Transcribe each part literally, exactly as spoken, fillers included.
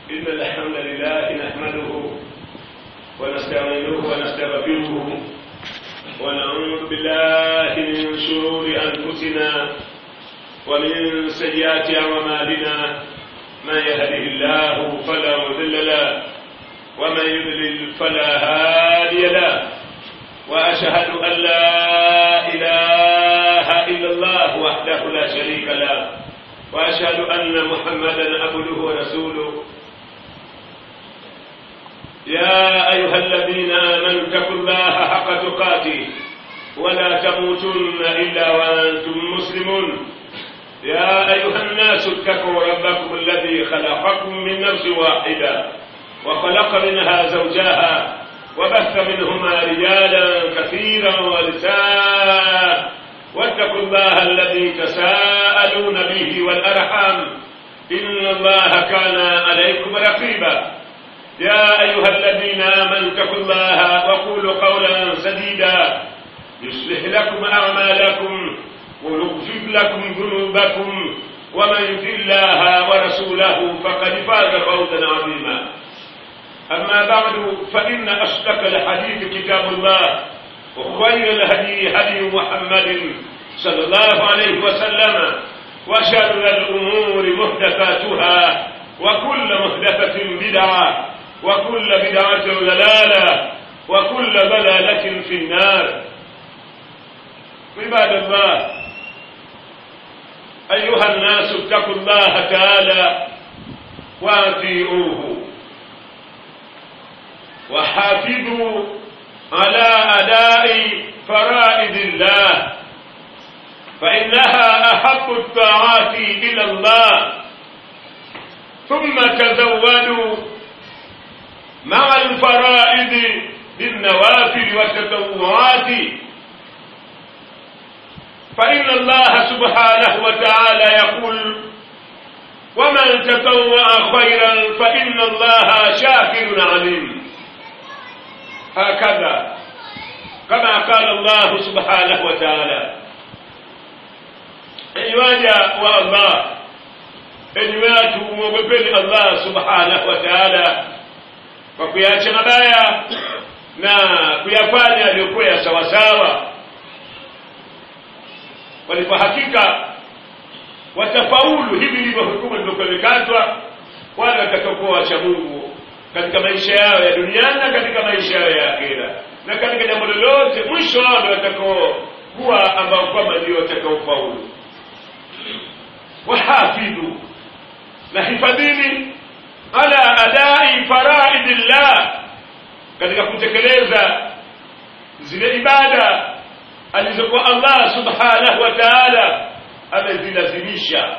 إن الحمد لله نحمده ونستعينه ونستغفره ونعوذ بالله من شرور أنفسنا ومن سيئات أعمالنا. من يهده الله فلا مضل له ومن يضلل فلا هادي له. وأشهد أن لا إله إلا الله وحده لا شريك له وأشهد أن محمدا عبده ورسوله. يا أيها الذين آمنوا اتقوا الله حق تقاته ولا تموتن إلا وأنتم مسلمون. يا أيها الناس اتقوا ربكم الذي خلقكم من نفس واحدة وخلق منها زوجها وبث منهما رجالا كثيرا ونساء واتقوا الله الذي تساءلون به والأرحام إن الله كان عليكم رقيبا. يا أيها الذين آمنوا اتقوا الله وقولوا قولا سديدا يصلح لكم أعمالكم ويغفر لكم ذنوبكم ومن يطع الله ورسوله فقد فاز فوزا عظيما. أما بعد فإن أصدق الحديث كتاب الله وخير الهدي هدي محمد صلى الله عليه وسلم وشر الأمور محدثاتها وكل محدثة بدعة وكل بدعة ضلالة وكل ضلالة في النار. عباد الله، أيها الناس اتقوا الله تعالى وأطيعوه وحافظوا على أداء فرائض الله فإنها أحب الطاعات إلى الله. ثم تزودوا مع الفرائض بالنوافل والتطوعات فإن الله سبحانه وتعالى يقول: ومن تطوع خيرا فإن الله شاكر عليم. هكذا كما قال الله سبحانه وتعالى. أيواجه والله أيواجه ومبين الله سبحانه وتعالى kwa kuacha mabaya na kuyafanya yaliyokuwa sawa sawa, walipo hakika watafaulu. Hivi ndivyo hukumu ilivyokuwa wale watakaokuwa cha Mungu katika maisha yao ya duniani na katika maisha yao ya akhera, na katika jambo lolote mwisho wao ndio watakao kuwa ambao kwamba ndio watakaofaulu. Wahafidhu, na hifadhini ala adai faraidillah, katika kutekeleza zile ibada alizokuwa Allah subhanahu wa ta'ala amezilazimisha.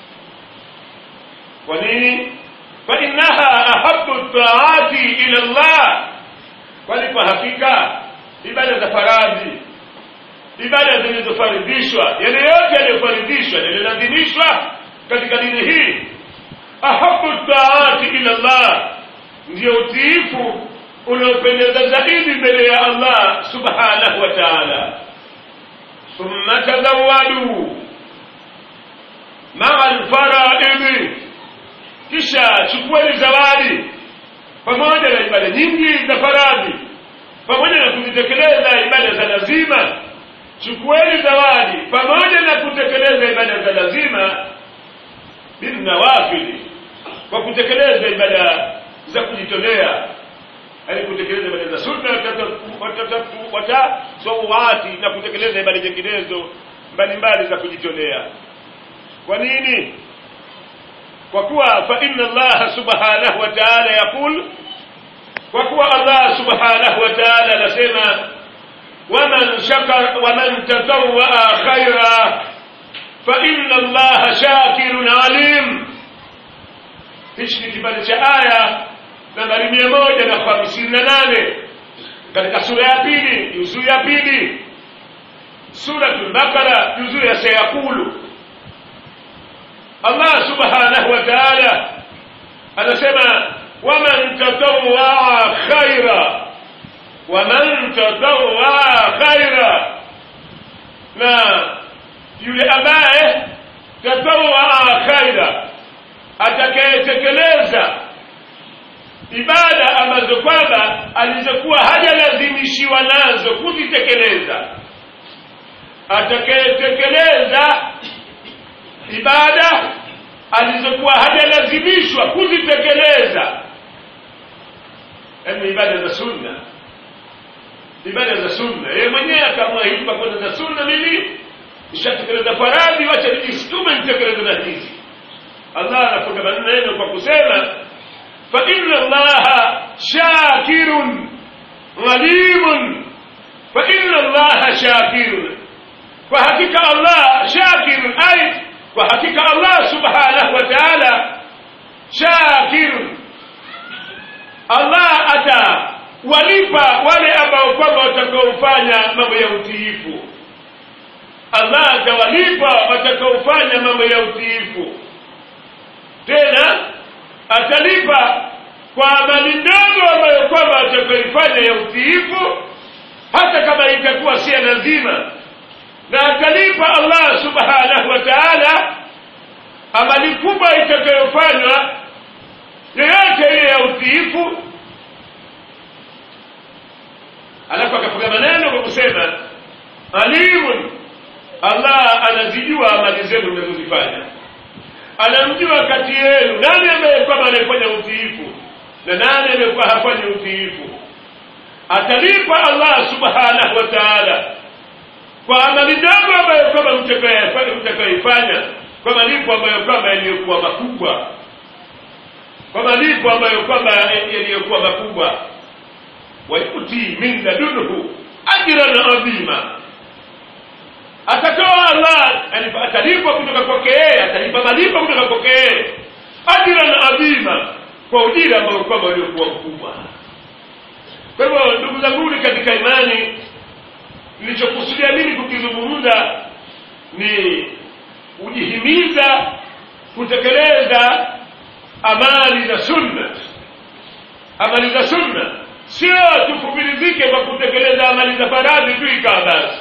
Kwa nini? Fa innaha ahabbu at-ta'ati ila Allah, kwani kwa hakika ibada za faradhi, ibada zilizofaridhishwa, yale yote yaliyofaridhishwa yalilazimishwa katika dini hii, ahabbu at-ta'ati ila Allah, ndio utiifu unaopendeza zaidi mbele ya Allah subhanahu wa ta'ala. Thumma tazawwadu ma'a al-fara'id, kisha chukueni zawadi pamoja na ibada nyingi za faradhi, pamoja na kuzitekeleza ibada za lazima. Chukueni zawadi pamoja na kutekeleza ibada za lazima bin nawafili, kwa kutekeleza ibada za kujitolea, ili kutekeleza ibada za sunna wata sawati na kutekeleza ibada nyinginezo mbalimbali za kujitolea. Kwa nini? Kwa kuwa fa inna Allah subhanahu wa ta'ala yaqul, kwa kuwa Allah subhanahu wa ta'ala anasema: waman shakara waman tatawwa khaira fa inna Allah shakirun alim. Hichi ni kipande cha aya nambari mia moja na hamsini na nane katika sura ya pili, juzuu ya pili, suratul Baqara, juzuu ya sayakulu. Allah subhanahu wa ta'ala anasema: waman tatawwa khaira, waman tatawwa khaira, na yule ambaye tatawwa khaira, atakayetekeleza ibada ambazo kwamba alizokuwa hajalazimishiwa nazo kuzitekeleza. Atakayetekeleza ibada alizokuwa hajalazimishwa kuzitekeleza, yani ibada za sunna, ibada za sunna, yeye mwenyewe akaamua hivi kwa za sunna, mimi nishatekeleza faradhi, wacha nijitume nitekeleze na hizi. Allah anafunga maneno kwa kusema fa inna Allaha shakirun alimun, fa inna Allaha shakirun, kwa hakika Allah shakirun, ay kwa hakika Allah subhanahu wa ta'ala shakirun, Allah ata walipa wale ambao kwamba watakaofanya mambo ya utiifu. Allah atawalipa watakaofanya mambo ya utiifu, tena atalipa kwa amali ndogo ambayo kwamba atakaifanya ya utiifu, hata kama itakuwa si lazima. Na atalipa Allah subhanahu wa ta'ala amali kubwa itakayofanywa yoyote ile ya utiifu. Alafu akafunga maneno kwa kusema alimun, Allah anazijua amali zenu mnazozifanya, anamjua kati yenu nani ambaye kwamba anafanya utiifu na nani ambaye hafanyi utiifu. Atalipa Allah subhanahu wa ta'ala kwa amali ndogo ambayo kwamba mtakayoifanya, kwa malipo ambayo kwamba yaliyokuwa makubwa, kwa malipo ambayo kwamba yaliyokuwa makubwa. Wa yuti min ladunhu ajran adhima, atatoa Allah, atalipa kutoka kwake yeye, atalipa malipo kutoka kwake yeye, ajran adhima, kwa ujira ambao kwamba uliokuwa mkubwa. Kwa hivyo ndugu zangu katika imani, nilichokusudia mimi kukizungumza ni ujihimiza kutekeleza amali za sunna. Amali za sunna sio tufubilizike kwa kutekeleza amali za faradhi tu ikawa basi.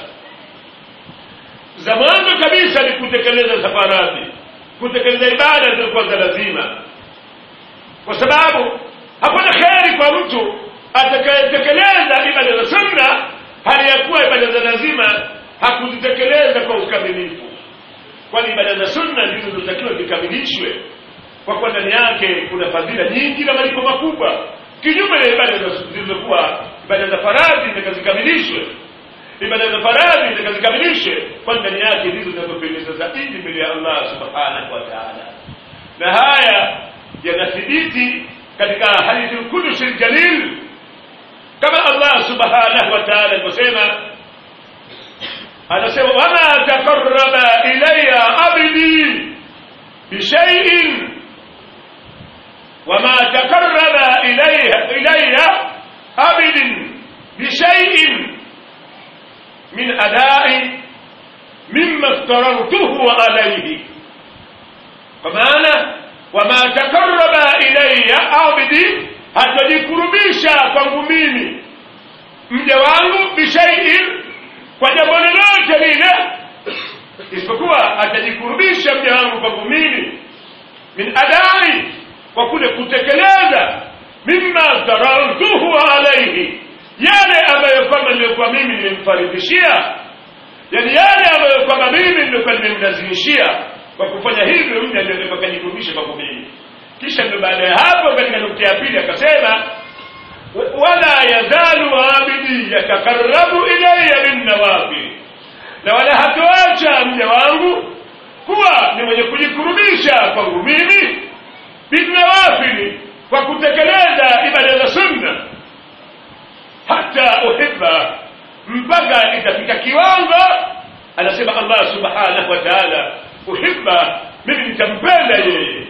Za mwanzo kabisa ni kutekeleza za faradhi, kutekeleza ibada zilizokuwa za lazima, kwa sababu hapana kheri kwa mtu atakayetekeleza ibada za sunna hali ya kuwa ibada za lazima hakuzitekeleza kwa ukamilifu. Kwani ibada za sunna ndizo zinatakiwa zikamilishwe, kwa kuwa ndani yake kuna fadhila nyingi na malipo makubwa, kinyume na ibada zilizokuwa ibada za faradhi zikazikamilishwe. Ibada za faradhi zikazikamilishwe kwa ndani yake ndizo zinazopendeza zaidi mbele ya Allah subhanahu wa ta'ala. Na haya yanathibiti katika hadithi al-Qudsi al-Jalil, kama Allah subhanahu wa ta'ala anasema, anasema wama taqarraba ilayya abdi bi shay'in, wama taqarraba ilayya ilayya abdi bi shay'in min ada'i mimma aftaratuhu alayhi. Kwa maana wama taqarraba ilayya abdi, hatajikurubisha kwangu mimi mja wangu bishai'in, kwa jambo lolote lile, isipokuwa atajikurubisha mja wangu kwangu mimi min adai, kwa kule kutekeleza mimma tarantuhu alayhi, yale ambayo kwamba nilikuwa mimi nimemfaridhishia, yani yale ambayo kwamba mimi nilikuwa nimemlazimishia. Kwa kufanya hivyo mja ndio atakayejikurubisha kwangu mimi. Kisha ndio baada ya hapo katika nukta ya pili akasema wala yazalu abidi yatakarrabu ilayya bin nawafil, na wala hatoacha mja wangu kuwa ni mwenye kujikurubisha kwangu mimi bin nawafil, kwa kutekeleza ibada za sunna, hata uhibba, mpaka itafika kiwango anasema Allah subhanahu wa ta'ala uhibba, mimi nitampenda yeye.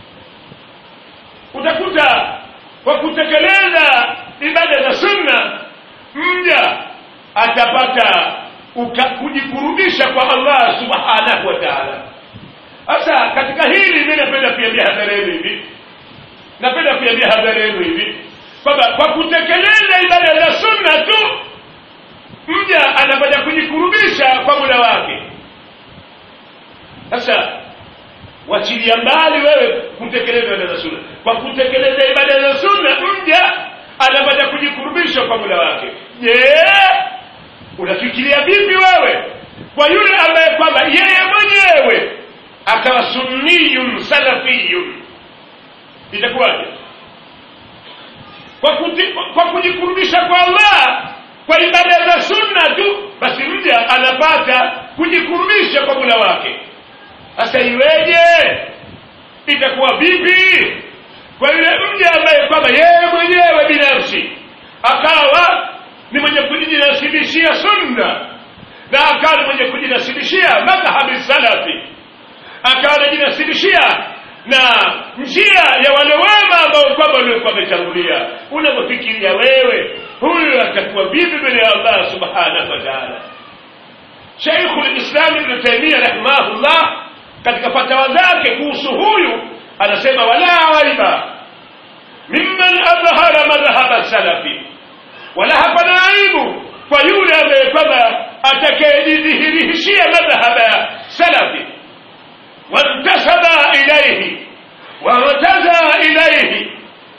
Utakuta kwa kutekeleza ibada za sunna mja atapata kujikurubisha kwa Allah subhanahu wa ta'ala. Sasa katika hili mimi napenda kuambia hadharani hivi, napenda kuambia hadharani hivi kwamba kwa kutekeleza ibada za sunna tu mja anapata kujikurubisha kwa Mola wake. Sasa wachilia mbali wewe kutekeleza ibada za sunna, kwa kutekeleza ibada za sunna kujikurubisha kwa Mola wake. Je, unafikiria vipi wewe kwa yule ambaye kwamba yeye mwenyewe akawa sunniyun salafiyun? Itakuwaje? Kwa kuti, kwa kujikurubisha kwa Allah kwa ibada za sunna tu, basi mja anapata kujikurubisha kwa Mola wake. Sasa iweje? Itakuwa vipi kwa yule mja ambaye kwamba yeye mwenyewe binafsi akawa ni mwenye kujinasibishia sunna na akawa ni mwenye kujinasibishia madhhabi salafi, akawa anajinasibishia na njia ya wale wema ambao kwamba walikuwa wametangulia? Unapofikiria wewe huyu atakuwa vipi mbele ya Allah subhanahu wa ta'ala? Sheikh al-Islam Ibn Taymiyyah rahimahullah katika fatawa zake kuhusu huyu anasema, wala aiba mimman adhhara madhhab salafi, wala hapana aibu kwa yule ambaye kwamba atakayejidhihirishia madhhab salafi, wantasaba ilayhi wamtaza ilayhi.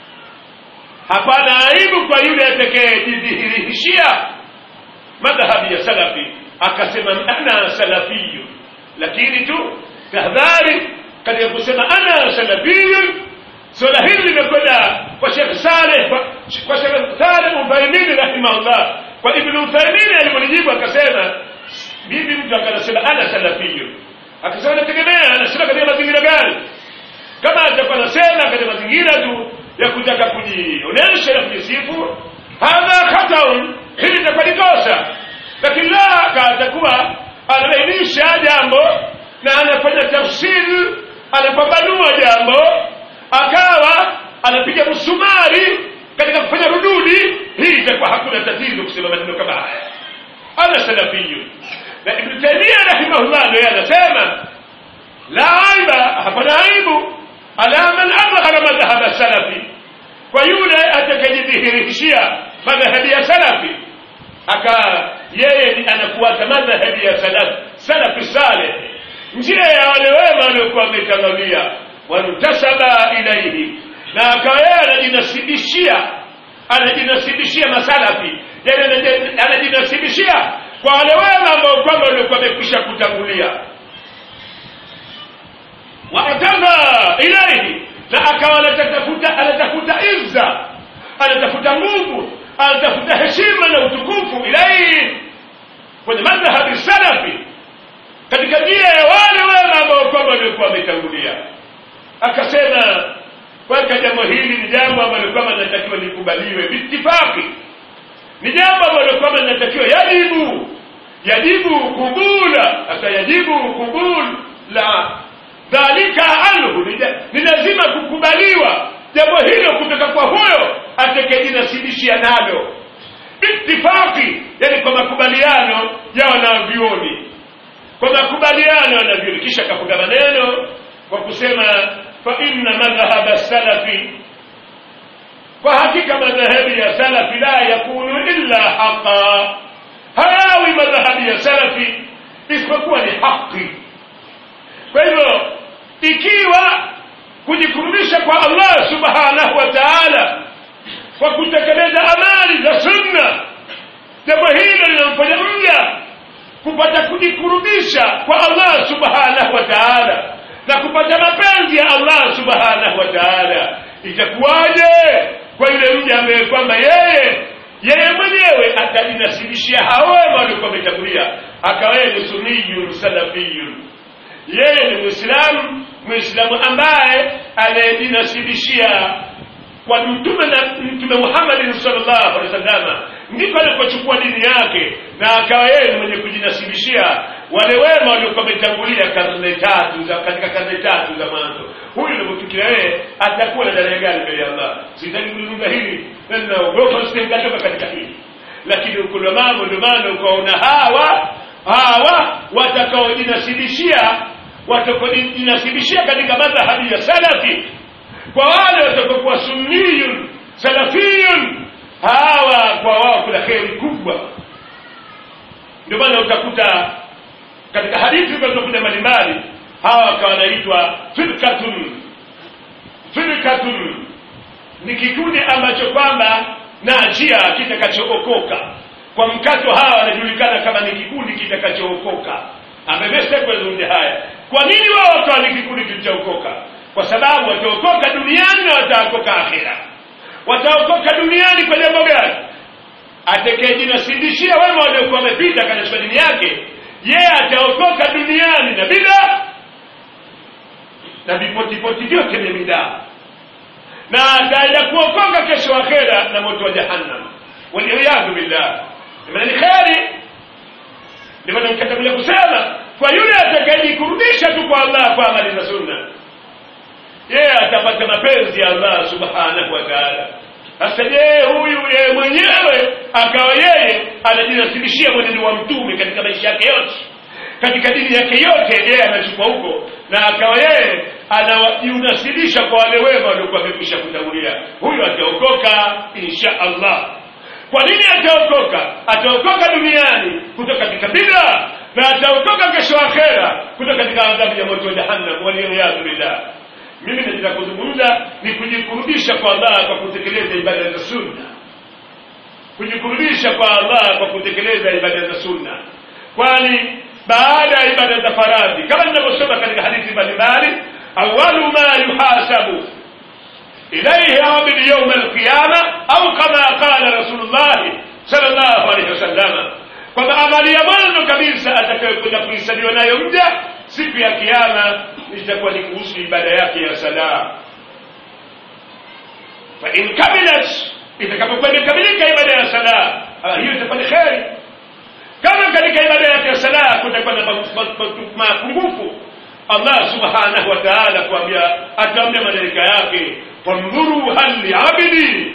Hapana aibu kwa yule atakayejidhihirishia madhhab ya salafi akasema ana salafiyyu. Lakini tu tahadhari katika kusema ana salafiyyu, swala hili limekwenda kwa Sheikh Saleh kwa Sheikh Saleh Uthaymeen rahimahullah. Kwa Ibn Uthaymeen alipojibu akasema, bibi mtu akasema ana salafiyyu, akasema nategemea anasema katika mazingira gani. Kama atakuwa anasema katika mazingira tu ya kutaka kujionyesha na kujisifu, hadha khataun, hili litakuwa ni kosa. Lakini la atakuwa anabainisha jambo na anafanya tafsiri, anapambanua jambo, akawa anapiga msumari katika kufanya rududi, hii itakuwa hakuna tatizo kusema maneno kama haya, ana salafiyyu. Na Ibn Taymiyyah rahimahullah ndiye anasema la aiba, hapana aibu ala man adhhara madhhab salafi, kwa yule atakayejidhihirishia madhhabi ya salafi aka yeye ni anafuata madhhabi ya salaf salafi salih, njia ya wale wema waliokuwa wametangulia, wantasaba ilayhi, na akawa yeye anajinasibishia anajinasibishia masalafi, yani anajinasibishia kwa wale wema ambao kwamba walikuwa wamekwisha kutangulia, wataza ilayhi, na akawa anatafuta anatafuta izza, anatafuta nguvu, anatafuta heshima na utukufu ilayhi kwenye madhhabi salafi, katika njia ya wale wema ambao kwamba walikuwa wametangulia. Akasema kwa jambo hili ni jambo ambalo kwamba linatakiwa likubaliwe bitifaki, ni jambo ambalo kwamba linatakiwa yajibu yajibu kubula, hata yajibu kubul la dhalika anhu, ni lazima kukubaliwa jambo hilo kutoka kwa huyo atakayejinasibishia nalo bitifaki, yani kwa makubaliano ya wanavyuoni, kwa makubaliano ya wanavyuoni. Kisha kafunga maneno kwa kusema fa inna madhhab as-salafi, kwa hakika madhhabi ya salafi la yakunu illa haqa, hayawi madhhabi ya salafi isipokuwa ni haki. Kwa hivyo ikiwa kujikurubisha kwa Allah subhanahu wa ta'ala kwa kutekeleza amali za sunna, jambo hilo linamfanya mja kupata kujikurubisha kwa Allah subhanahu wa ta'ala na kupata mapenzi ya Allah subhanahu wa ta'ala, itakuwaje kwa yule mja ambaye kwamba yeye yeye mwenyewe atajinasibishia hao waliokuwa wametangulia, akawa ni sunniyun salafiyun? Yeye ni Muislamu, Muislamu ambaye anajinasibishia kwa mtume na mtume Muhammad sallallahu alaihi wasallam, ndipo alipochukua dini yake, na akawa yeye ni mwenye kujinasibishia wale wema waliokuwa wametangulia karne tatu za katika karne tatu za mwanzo. Huyu unapofikiria wewe atakuwa na daraja gani mbele ya Allah? Sitaki kulunga hili na naogopa usitengatoka katika hili, lakini ukula mambo ndio maana ukaona hawa hawa watakaojinasibishia watakaojinasibishia katika madhhabi ya salafi, kwa wale watakaokuwa sunniyun salafiyun, hawa kwa wao kuna kheri kubwa. Ndio maana utakuta katika hadithi zinazokuja mbalimbali hawa kwa wanaitwa firqatun. Firqatun ni kikundi ambacho kwamba na achia kitakachookoka. Kwa mkato hawa wanajulikana kama ni kikundi kitakachookoka. Amemesha kwa zungumza haya. Kwa nini wao watu wa kikundi kitaokoka? Kwa sababu wataokoka duniani na wataokoka akhera. Wataokoka duniani kwa jambo gani? Atakayejinasibishia wema waliokuwa wamepita katika dini yake, yeye ataokoka duniani na bila na vipotipoti vyote vya bidaa, na ataenda kuokoka kesho akhera na moto wa jahannam. Waliyadu billah. Ni kheri. Ndio nikatabulia kusema kwa yule atakayejikurudisha tu kwa Allah kwa amali za sunna, yeye atapata mapenzi ya Allah subhanahu wa ta'ala. Sasa je, huyu yeye mwenyewe akawa yeye anajinasibishia mwenendo wa mtume katika maisha yake yote, katika dini yake yote yeye anachukua huko, na akawa yeye anajinasibisha kwa wale wema waliokuwa wamekwisha kutangulia, huyu ataokoka insha Allah. Kwa nini ataokoka? Ataokoka duniani kutoka katika bid'a, na ataokoka kesho akhera kutoka katika adhabu ya moto wa jahannam. Waliyadu billah. Mimi nataka kuzungumza ni kujikurudisha kwa Allah kwa kutekeleza ibada za sunna. Kujikurudisha kwa Allah kwa kutekeleza ibada za sunna. Kwani baada ya ibada za faradhi, kama ninavyosoma katika hadithi mbalimbali, awwalu ma yuhasabu ilayhi abd yawm al-qiyamah, au kama qala Rasulullah sallallahu alayhi wasallam, kwa amali ya mwanzo kabisa atakayokwenda kuhesabiwa nayo mja siku ya kiyama itakuwa ni kuhusu ibada yake ya sala. Fa in kamilat, itakapokuwa imekamilika ibada ya sala, hiyo itakuwa ni kheri. Kama katika ibada yake ya sala kutakuwa na mapungufu, Allah subhanahu wa ta'ala kuambia, ataambia malaika yake, fandhuru hal li'abdi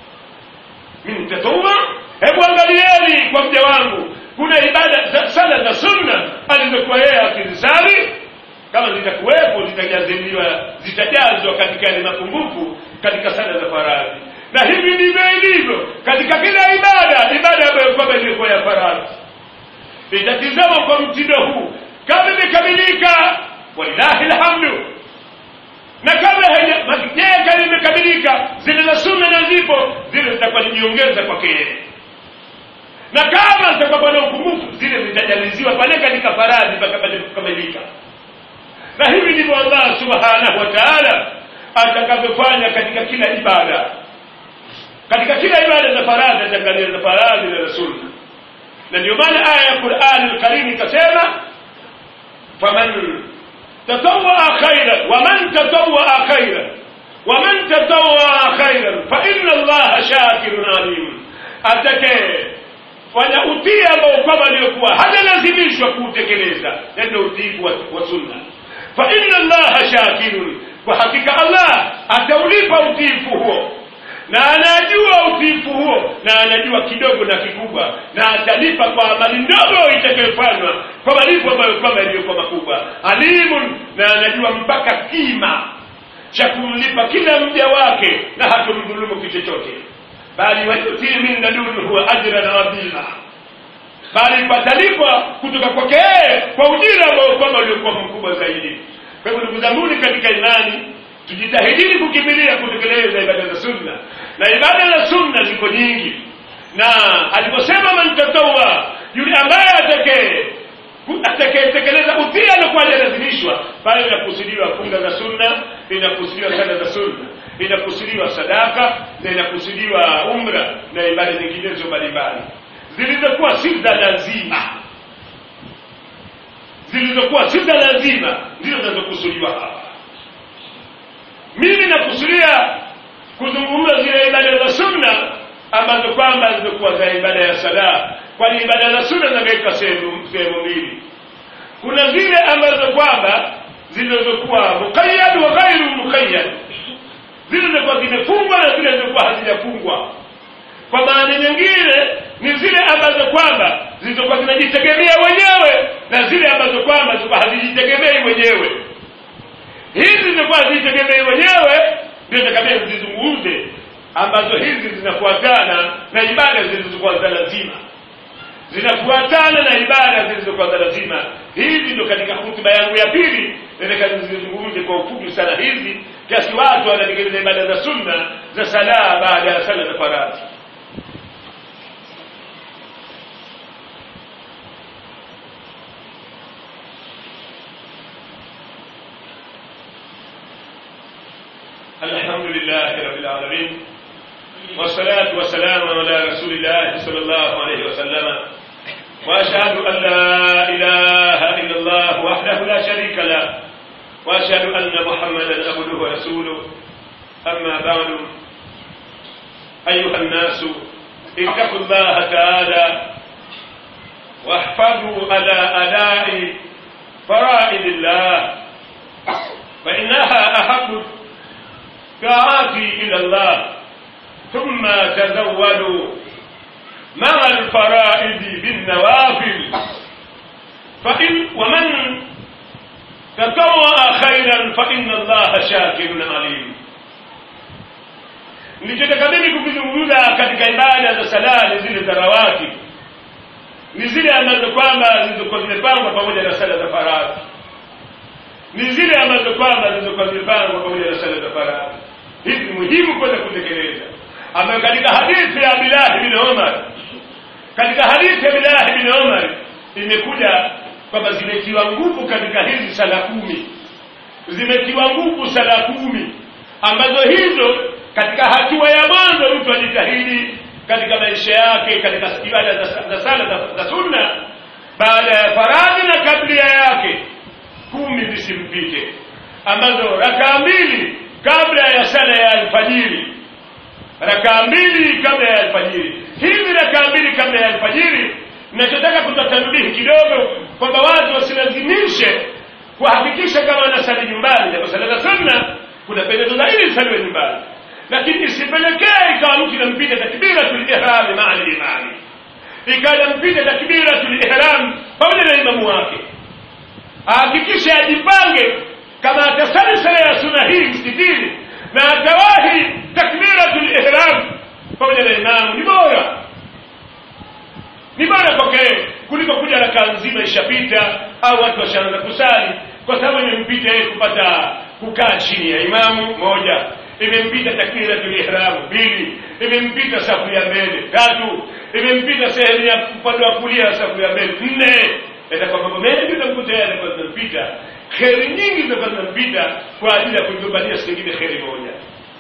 min tatawwa, hebu angalieni kwa mja wangu kuna ibada za sala za sunna alizokuwa yeye akizisali, kama zitakuwepo zitajaziliwa, zitajazwa katika ile mapungufu katika sala za faradhi. Na hivi ndivyo ilivyo katika kila ibada, ibada ambayo kwamba ilikuwa ya faradhi itatizama kwa mtindo huu, kama imekamilika walillahi alhamdu, na kama haijaka imekamilika zile za sunna na zipo, zile zitakuwa nijiongeza kwa kile, na kama zitakuwa na upungufu zile zitajaliziwa pale katika faradhi mpaka pale kukamilika. Na hivi ndivyo Allah subhanahu wa ta'ala atakavyofanya katika kila ibada. Katika kila ibada za faradhi ataangalia za faradhi na sunna. Na ndio maana aya ya Qur'an al-Karim ikasema, faman tatawwa khairan wa man tatawwa khairan wa man tatawwa khairan fa inna Allaha shakirun alim. Atakaye fanya utii ambao kama aliyokuwa hajalazimishwa kutekeleza, ndio utii wa sunna, fa inna Allaha shakirun, kwa hakika Allah ataulipa utiifu huo, na anajua utiifu huo, na anajua kidogo na kikubwa, na atalipa kwa amali ndogo itakayofanywa kwa malipo ambayo kama iliyokuwa makubwa. Alimun, na anajua mpaka kima cha kumlipa kila mja wake, na hatomdhulumu kitu chochote, bali wayuti min ladunhu ajran adhima, bali patalipwa kutoka kwake kwa ujira ambao kama uliokuwa mkubwa zaidi. Kwa hivyo ndugu zangu katika imani, tujitahidi kukimbilia kutekeleza ibada za sunna. Na ibada za sunna ziko nyingi, na aliposema man tatawwa, yule ambaye atakaye atakayetekeleza utii anakuwa lazimishwa, pale inakusudiwa funga za sunna, inakusudiwa sala za sunna, inakusudiwa sadaka, na inakusudiwa umra na ibada nyinginezo mbalimbali zilizokuwa si za lazima. Zilizokuwa si za lazima ndizo zinazokusudiwa hapa. Mimi nakusudia kuzungumza zile ibada za sunna ambazo kwamba zilizokuwa za ibada ya sala, kwani ibada za sunna zimeweka sehemu sehemu mbili. Kuna zile ambazo kwamba zilizokuwa muqayyad wa ghairu muqayyad, zile zilizokuwa zimefungwa na zile zilizokuwa hazijafungwa. Kwa maana nyingine ni zile ambazo kwamba zilizokuwa zinajitegemea wenyewe, na zile ambazo kwamba zilikuwa hazijitegemei wenyewe. Hizi zilikuwa hazijitegemei wenyewe ndio takabia zizungumze, ambazo hizi zinafuatana na ibada zilizokuwa za lazima, zinafuatana na ibada zilizokuwa za lazima. Hizi ndio katika hutuba yangu ya pili nataka nizungumze kwa ufupi sana hizi, kiasi watu wanatekeleza ibada za sunna za sala baada ya sala za faradhi. لله رب العالمين والصلاة والسلام على رسول الله صلى الله عليه وسلم وأشهد أن لا إله إلا الله وحده لا شريك له وأشهد أن محمدا عبده ورسوله أما بعد أيها الناس اتقوا الله تعالى واحفظوا على أداء فرائض الله فإنها أحب الطاعات إلى الله ثم تزودوا مع الفرائض بالنوافل فإن ومن تطوع خيرا فإن الله شاكر عليم. Nilichotaka mimi kukizungumza katika ibada za sala ni zile za rawatib, ni zile ambazo kwamba zilizokuwa zimepangwa pamoja na sala za faradhi, ni zile ambazo kwamba zilizokuwa zimepangwa pamoja na sala za faradhi. Hizi ni muhimu kwenda kutekeleza. Ama katika hadithi ya Abdullah bin Umar, katika hadithi ya Abdullah bin Umar imekuja kwamba zimetiwa nguvu katika hizi sala kumi, zimetiwa nguvu sala kumi ambazo hizo katika hatua ya mwanzo mtu ajitahidi katika maisha yake katika ibada za sala za sunna baada ya faradhi na kabla yake kumi zisimpite, ambazo rakaa mbili kabla ya sala ya alfajiri, rakaa mbili kabla ya alfajiri. Hizi rakaa mbili kabla ya alfajiri ninachotaka kutatanbihi kidogo kwamba watu wasilazimishe kuhakikisha kama wanasali nyumbani. Kwa sala za sunna kuna pendezo zaidi sali nyumbani, lakini isipelekee ikawa mtu anampita takbiratul ihram ma'a al-imam, ikawa anampita takbiratul ihram pamoja na imamu wake. Hakikisha ajipange kama atasali sala ya sunna hii msikitini na atawahi takbiratul ihram pamoja na imamu, ni bora, ni bora kwake kuliko kuja rakaa nzima ishapita au watu washaanza kusali, kwa sababu imempita yeye kupata kukaa chini ya imamu moja, imempita takbiratul ihram mbili, imempita safu ya mbele tatu, imempita sehemu ya upande wa kulia safu ya mbele nne. Itakuwa mambo mengi tunamkuta yeye kwa zinapita, kheri nyingi zinazompita kwa ajili ya kugombania singine kheri moja.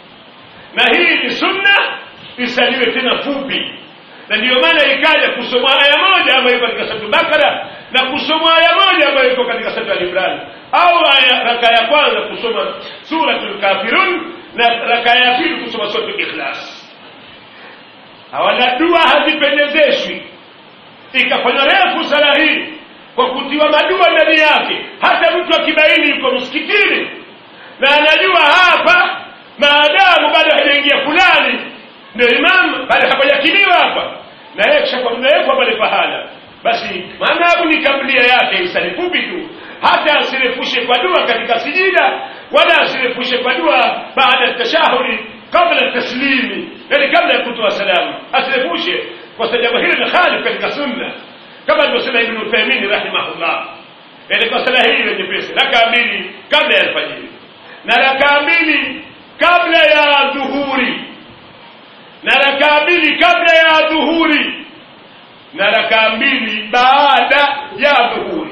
Na hii ni sunna isaliwe tena fupi, na ndio maana ikaja kusoma aya moja ambayo iko katika sura Bakara na kusoma aya moja ambayo iko katika sura Al-Imran, au aya raka ya kwanza kusoma suratul Kafirun na raka ya pili kusoma suratul Ikhlas. Hawana dua hazipendezeshwi ikafanya refu sala hii kwa kutiwa madua ndani yake. Hata mtu akibaini yuko msikitini na anajua hapa maadamu bado hajaingia fulani ndio imam bado hajajakiliwa hapa na yeye kisha kwa mrefu pale pahala, basi maana ni kabla yake isalifupi tu, hata asirefushe kwa dua katika sijida wala asirefushe kwa dua baada ya tashahudi kabla taslimi, yani kabla ya kutoa salamu asirefushe, kwa sababu hili ni khalif katika sunna kama alivyosema Ibn Uthaymeen rahimahullah. Yani kwa sala hii yenye pesa rakaa mbili kabla ya alfajiri na rakaa mbili kabla ya dhuhuri na rakaa mbili kabla ya dhuhuri na rakaa mbili baada ya dhuhuri.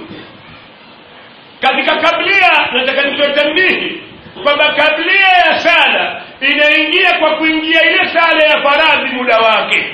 Katika kablia nataka nitoe tambihi kwamba kablia ya sala inaingia kwa kuingia ile sala ya faradhi muda wake.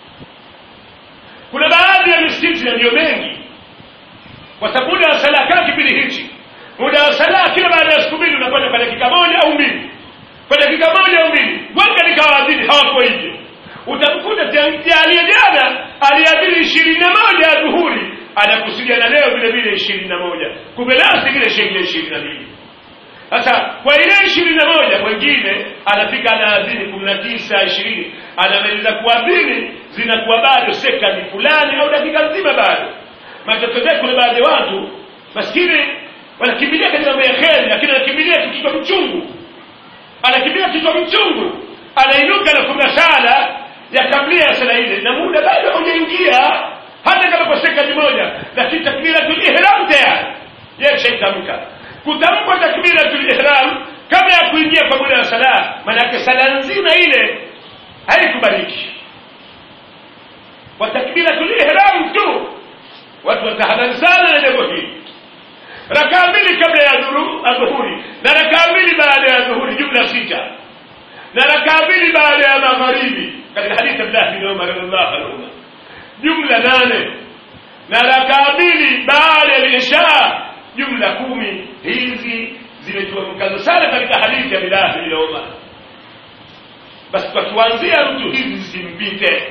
Kuna baadhi ya misikiti na ndio mengi, kwa sababu muda wa sala kama kipindi hichi, muda wa sala kila baada ya siku mbili unakwenda kwa dakika moja au mbili, kwa dakika moja au mbili. Wanga nikawaadhini hawako hivyo. Utamkuta aliye jana aliadhini ishirini na moja ya dhuhuri anakusudia na leo vile vile ishirini na moja, kumbe leo zingine shilingi ishirini na mbili. Sasa kwa ile ishirini na moja mwingine anafika anaadhini kumi na tisa ishirini, anamaliza kuadhini zinakuwa bado sekunde fulani au dakika nzima bado. Matokeo yake kuna baadhi ya watu maskini wanakimbilia katika mambo ya kheri, lakini anakimbilia kichwa mchungu, anakimbilia kichwa mchungu, anainuka na kufunga sala ya kabla ya sala ile na muda bado haujaingia hata kama kwa sekunde moja, lakini takbiratul ihram tayari yeye shaitamka. Kutamka takbiratul ihram kabla ya kuingia kwa muda wa sala, maana yake sala nzima ile haikubaliki. Kwa takbiratul ihram tu watu watahadhari sana na jambo hili. Rakaa mbili kabla ya dhuhuri na rakaa mbili baada ya dhuhuri, jumla sita. na rakaa mbili baada ya magharibi katika hadithi ya Abdullah bin Umar radhiallahu anhu, jumla nane, na rakaa mbili baada ya isha, jumla kumi. Hizi zimetiwa mkazo sana katika hadithi ya Abdullah bin Umar. Basi kwa kuanzia mtu hizi zisimpite,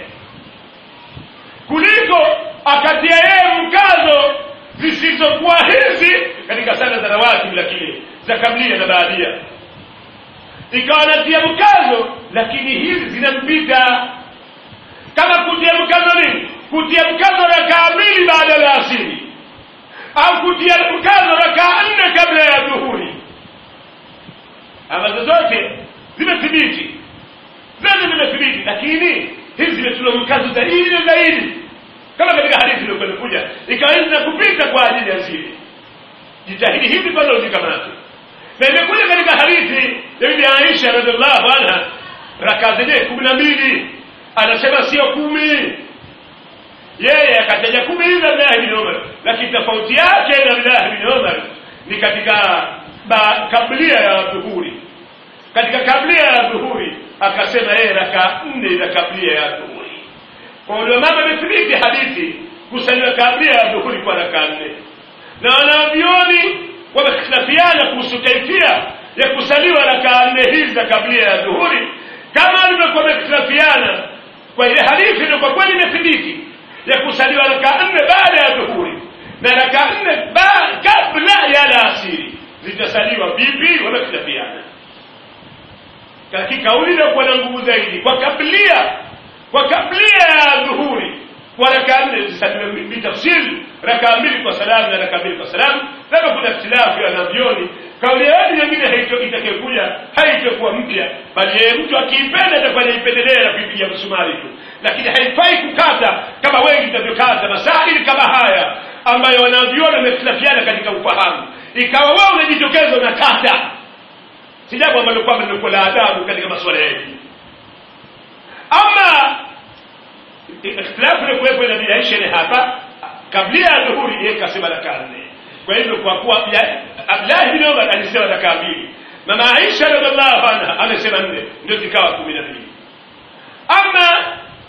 kuliko akatia yeye mkazo zisizokuwa hizi katika sala za rawatib lakini za kablia na baadia, ikawa anatia mkazo lakini hizi zinampita. Kama kutia mkazo nini? Kutia mkazo rakaa mbili baada ya asiri, au kutia mkazo rakaa nne kabla ya dhuhuri, ambazo zote zimethibiti, zote zimethibiti, lakini hizi zimetulwa mkazo zaidi na zaidi, kama katika hadithi iliyokuja ikaanza kupita kwa ajili ya siri. Jitahidi hivi pale usikamate. Na imekuja katika hadithi ya Bibi Aisha radhiallahu anha, rakaa zenyewe kumi na mbili, anasema sio kumi. Yeye akataja kumi za Abdullah bin Umar, lakini tofauti yake na Abdullah bin Umar ni katika kablia ya dhuhuri. Katika kablia ya dhuhuri akasema yeye rakaa nne za kablia ya dhuhuri. Kwa hiyo mama amethibiti hadithi kusaliwa kablia ya dhuhuri kwa rakaa nne, na wanavyoni wamekhtalafiana kuhusu kaifia ya kusaliwa rakaa nne hizi za kablia ya dhuhuri, kama walivyokuwa wamekhtalafiana kwa ile hadithi ndio kwa kweli imethibiti ya kusaliwa rakaa nne baada ya dhuhuri na rakaa nne kabla ya alasiri zitasaliwa vipi. Wamekhtalafiana katika kauli ndio kwa nguvu zaidi kwa kablia, kwa kablia ya dhuhuri kwa rakaa nne zisaliwa bitafsiri rakaa mbili kwa salamu na rakaa mbili kwa salamu. Labda kuna ikhtilafu ya navyoni, kauli yao nyingine haito itakayokuja haitakuwa mpya, bali yeye mtu akiipenda atakuwa anaipendelea na kuipiga msumari tu, lakini haifai kukata kama wengi tunavyokata masaili kama haya ambayo wanavyona wamekhtalafiana katika ufahamu, ikawa wao unajitokeza unakata. Si jambo ambalo kwamba ndio la adabu katika masuala yetu. Ama ikhtilafu ile kuwepo na Bibi Aisha ni hapa kabla ya dhuhuri, yeye kasema rakaa nne. Kwa hivyo kwa kuwa Abdullah bin Umar alisema rakaa mbili, mama Aisha radhiallahu anha amesema nne, ndio zikawa kumi na mbili. Ama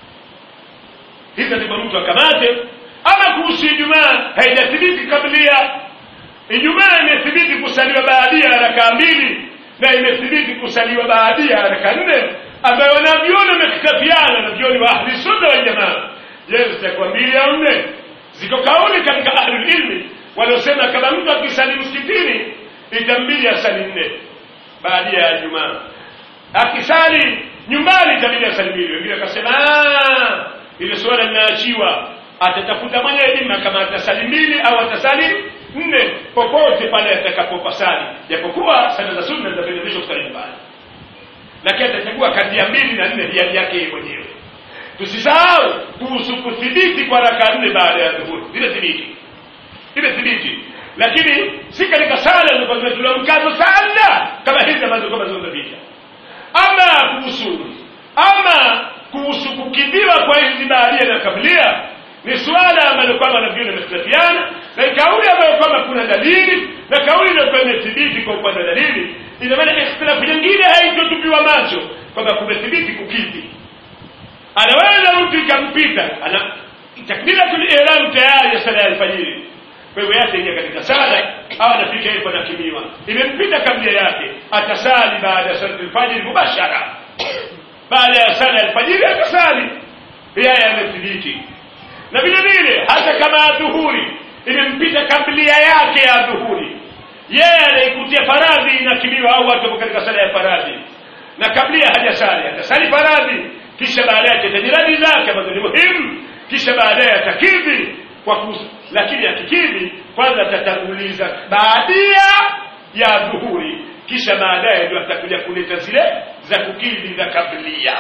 hizo ndipo mtu akamate. Ama kuhusu Ijumaa haijathibiti kabla. Ijumaa imethibiti kusaliwa baadia rakaa mbili na imethibiti kusaliwa baadia rakaa nne, ambayo wanaviona wamekitafiana na vioni wa ahli sunna wal jamaa. Je, zitakuwa mbili au nne? Ziko kauli katika ahli ilmi waliosema kama mtu akisali msikitini itambidi asali nne baada ya Ijumaa, akisali nyumbani itabidi asali mbili. Wengine wakasema ile swala linaachiwa, atatafuta mwenye elimu kama atasali mbili au atasali nne popote pale atakapopasali, japokuwa sala za sunna zinapendezeshwa kusali nyumbani, lakini atachagua kati ya mbili na nne hiari yake yeye mwenyewe. Tusisahau kuhusu kuthibiti kwa rakaa nne baada ya dhuhuri, zile thibiti ile thibiti, lakini si katika sala ndio tunatoa mkazo sana kama hizi ambazo kama zinazopita. Ama kuhusu ama kuhusu kukidiwa kwa hizi baadia na kablia ni swala ambalo kwamba wanavyona wamekhtalafiana, na kauli ambayo kwamba kuna dalili na kauli ndio imethibiti kwa upande wa dalili. Ina maana ikhtilafu nyingine haitotupiwa macho kwamba kumethibiti kukidhi. Anaweza mtu ikampita ana takbiratul ihram tayari ya sala ya alfajiri, kwa hivyo yake ingia katika sala au anafika hapo na kimiwa imempita kabla yake, atasali baada ya sala alfajiri mubashara, baada ya sala alfajiri atasali, yeye amethibiti. Na vile vile hata kama dhuhuri imempita kabla yake ya dhuhuri, yeye anaikutia faradhi na kimiwa au watu katika sala ya faradhi na kabla hajasali atasali faradhi, kisha baadaye atajiradi zake ambazo ni muhimu, kisha baadaye atakidhi kwa kusa. Lakini akikidhi kwanza atatanguliza baadia ya dhuhuri, kisha baadaye ndio atakuja kuleta zile za kukidhi za kablia,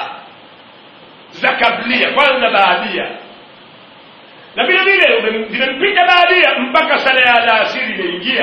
za kablia kwanza baadia. Na vile vile zimempita baadia mpaka sala ya alasiri imeingia,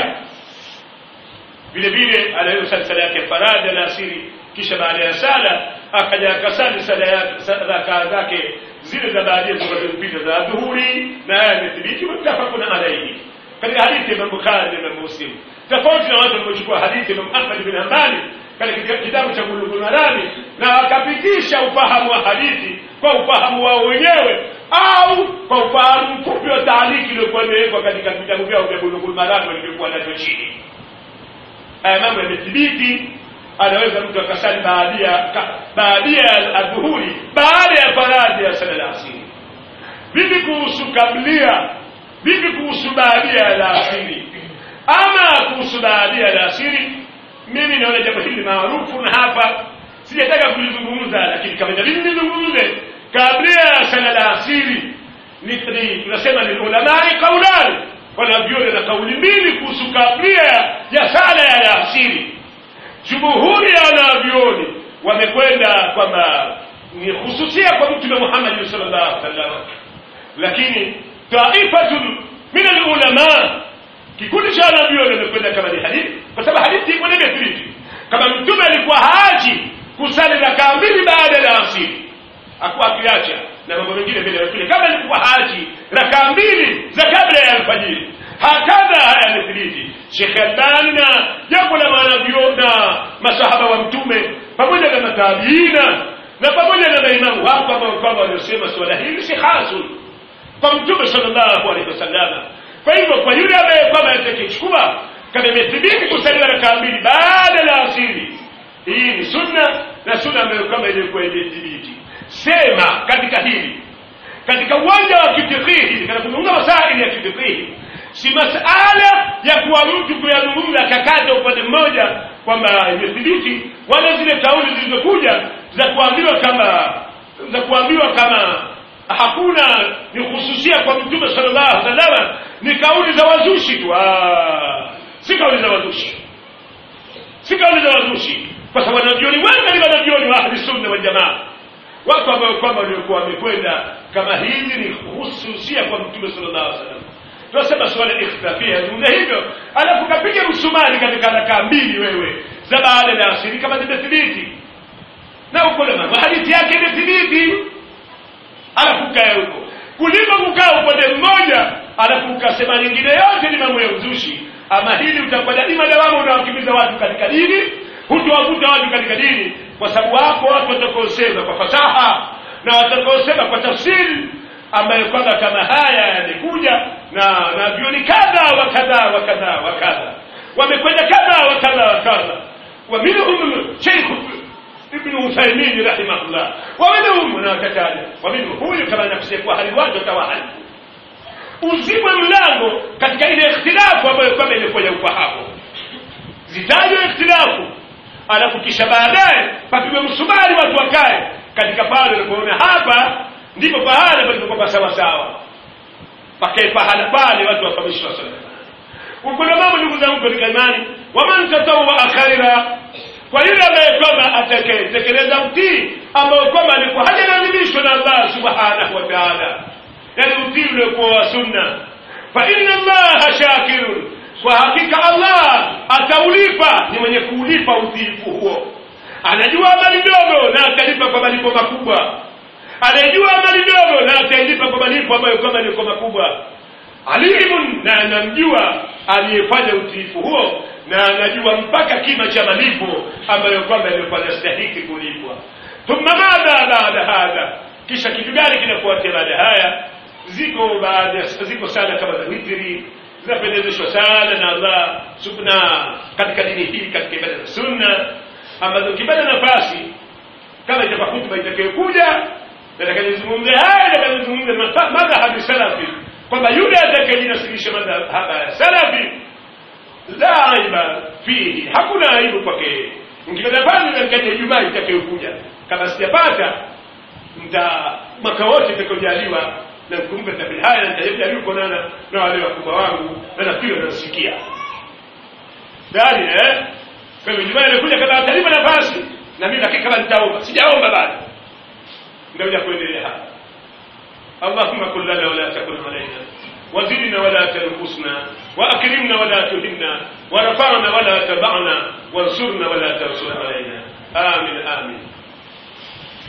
vile vile anaweza sala yake faradhi alasiri, kisha baada ya sala akaja akasali sala ya rakaa zake zile za baadia zilizopita za dhuhuri, na haya imethibiti mtafaquna alayhi katika hadithi ya Bukhari na Muslim. Tofauti na watu waliochukua hadithi ya Ahmad bin Hanbali katika kitabu cha Bulughul Marami na wakapitisha ufahamu wa hadithi kwa ufahamu wao wenyewe au kwa ufahamu mfupi wa taaliki iliyokuwa imewekwa katika vitabu vyao vya Bulughul Marami vilivyokuwa nacho chini. Haya mambo yamethibiti. Anaweza mtu akasali baadia baadia adhuhuri baada ya faradhi ya sala al-asiri. Vipi kuhusu kablia? Vipi kuhusu baadia al-asiri? Ama kuhusu baadia al-asiri, mimi naona jambo hili maarufu na hapa sijataka kulizungumza, lakini kama inabidi nizungumze kablia ya sala al-asiri ni tunasema ni ulama kaulani wanavyona na kauli mbili kuhusu kablia ya sala ya al-asiri. Jumhuri ya wanavyoni wamekwenda kwamba ni hususia kwa Mtume Muhammad sallallahu alaihi wasallam, lakini taifatun min al-ulama kikundi cha wanavyoni wamekwenda kama ni hadithi, kwa sababu hadithi iko imethibiti kama Mtume alikuwa haji kusali rakaa mbili baada ya asiri, hakuwa akiacha na mambo mengine mbele yake, kama alikuwa haji rakaa mbili za kabla ya alfajiri. Hakadha haya yamethibiti. Sheikh Albani na jambo la wanavyona masahaba wa Mtume pamoja na matabiina na pamoja na maimamu hapa ambao kama waliosema swala hili si hasul kwa Mtume sallallahu alaihi wasallam. Kwa hivyo kwa yule ambaye kama atakichukua kama imethibiti kusali rakaa mbili baada ya asiri, hii ni sunna na sunna ambayo kama ilikuwa imethibiti. Sema katika hili katika uwanja wa kifiqhi, kana kuzungumza masaili ya kifiqhi, si masala ya kuwa mtu kuyazungumza kakata upande mmoja kwamba imethibiti, wala zile kauli zilizokuja za kuambiwa kama za kuambiwa kama hakuna ni hususia kwa Mtume sallallahu alaihi wasallam, ni kauli za wazushi tu. Ah, si kauli za wazushi, si kauli za wazushi, kwa sababu wanajioni wengi ni wanajioni wa ahli sunna wal jamaa, watu ambao kwamba walikuwa wamekwenda kama hizi ni hususia kwa Mtume sallallahu alaihi wasallam. Tunasema swala ikhtafia ndio hivyo, alafu kapiga msumari katika rakaa mbili wewe za baada ya asiri kama zimethibiti na uko na hadithi yake imethibiti, alafu kae huko kuliko kukaa upande mmoja alafu ukasema nyingine yote ni mambo ya uzushi. Ama hili utakuwa daima dawamu unawakimbiza watu katika dini, hutowavuta watu katika dini, kwa sababu wako watu watakaosema kwa fasaha na watakaosema kwa tafsiri ambayo kwamba kama haya yamekuja na na vioni kadha wa kadha wa kadha wa kadha wamekwenda kadha wa kadha wa kadha, wa minhum Sheikh Ibn Uthaymeen rahimahullah, wa minhum nakataja, wa minhum huyu kama nakusema hali watu tawahali uzibwe mlango katika ile ikhtilafu ambayo kwamba ilikuwa ya ufahamu, zitajwe ikhtilafu, alafu kisha baadaye papigwe msumari watu wakae katika pale kuona hapa ndipo pahala palipokuwa sawa sawa, pakae pahala pale watu wakamishwa sana. Uko na mambo ndugu zangu katika imani, wa man tatawwa khaira, kwa yule ambaye kwamba atakayetekeleza utii ambao kwamba alikuwa hajalazimishwa na Allah subhanahu wa ta'ala, yani utii uliokuwa wa sunna, fa inna Allah shakirun, kwa hakika Allah ataulipa, ni mwenye kuulipa utiifu huo. Anajua mali ndogo na atalipa kwa malipo makubwa, anajua mali ndogo na atalipa kwa malipo ambayo kama ni makubwa. Alimun, na anamjua aliyefanya utiifu huo na anajua mpaka kima cha malipo ambayo kwamba yalikuwa stahiki kulipwa. Thumma madha baada hada, kisha kitu gani kinafuatia baada haya? Ziko baada ziko sana kama za witri zinapendezeshwa sana na Allah subhanahu katika dini hii, katika ibada za sunna ambazo kibada nafasi kama itakuwa hutuba itakayokuja nataka nizungumze haya, nataka nizungumze madhhabi salafi kwamba yule atakayejinasibisha madhhabi salafi la aiba fihi, hakuna aibu kwake. Mkipata pale katika Ijumaa itakayokuja, kama sijapata mta mwaka wote itakojaliwa na kumbe tabiri haya nitajaribu kuonana na wale wakubwa wangu na nafikiri wanasikia ndani eh kwa hivyo Ijumaa inakuja kama atalipa nafasi na mimi dakika kama nitaomba, sijaomba bado ndio kuendelea hapa. Allahumma kul lana wa la takun alayna وزدنا ولا تنقصنا وأكرمنا ولا تهنا ورفعنا ولا تبعنا وانصرنا ولا تنصر علينا. آمين آمين.